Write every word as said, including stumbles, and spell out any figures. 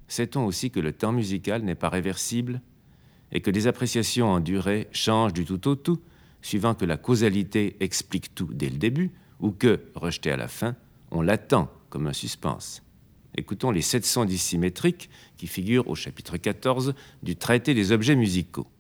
Sait-on aussi que le temps musical n'est pas réversible et que les appréciations en durée changent du tout au tout, suivant que la causalité explique tout dès le début ou que, rejeté à la fin, on l'attend comme un suspense? Écoutons les sept sons dissymétriques qui figurent au chapitre quatorze du traité des objets musicaux.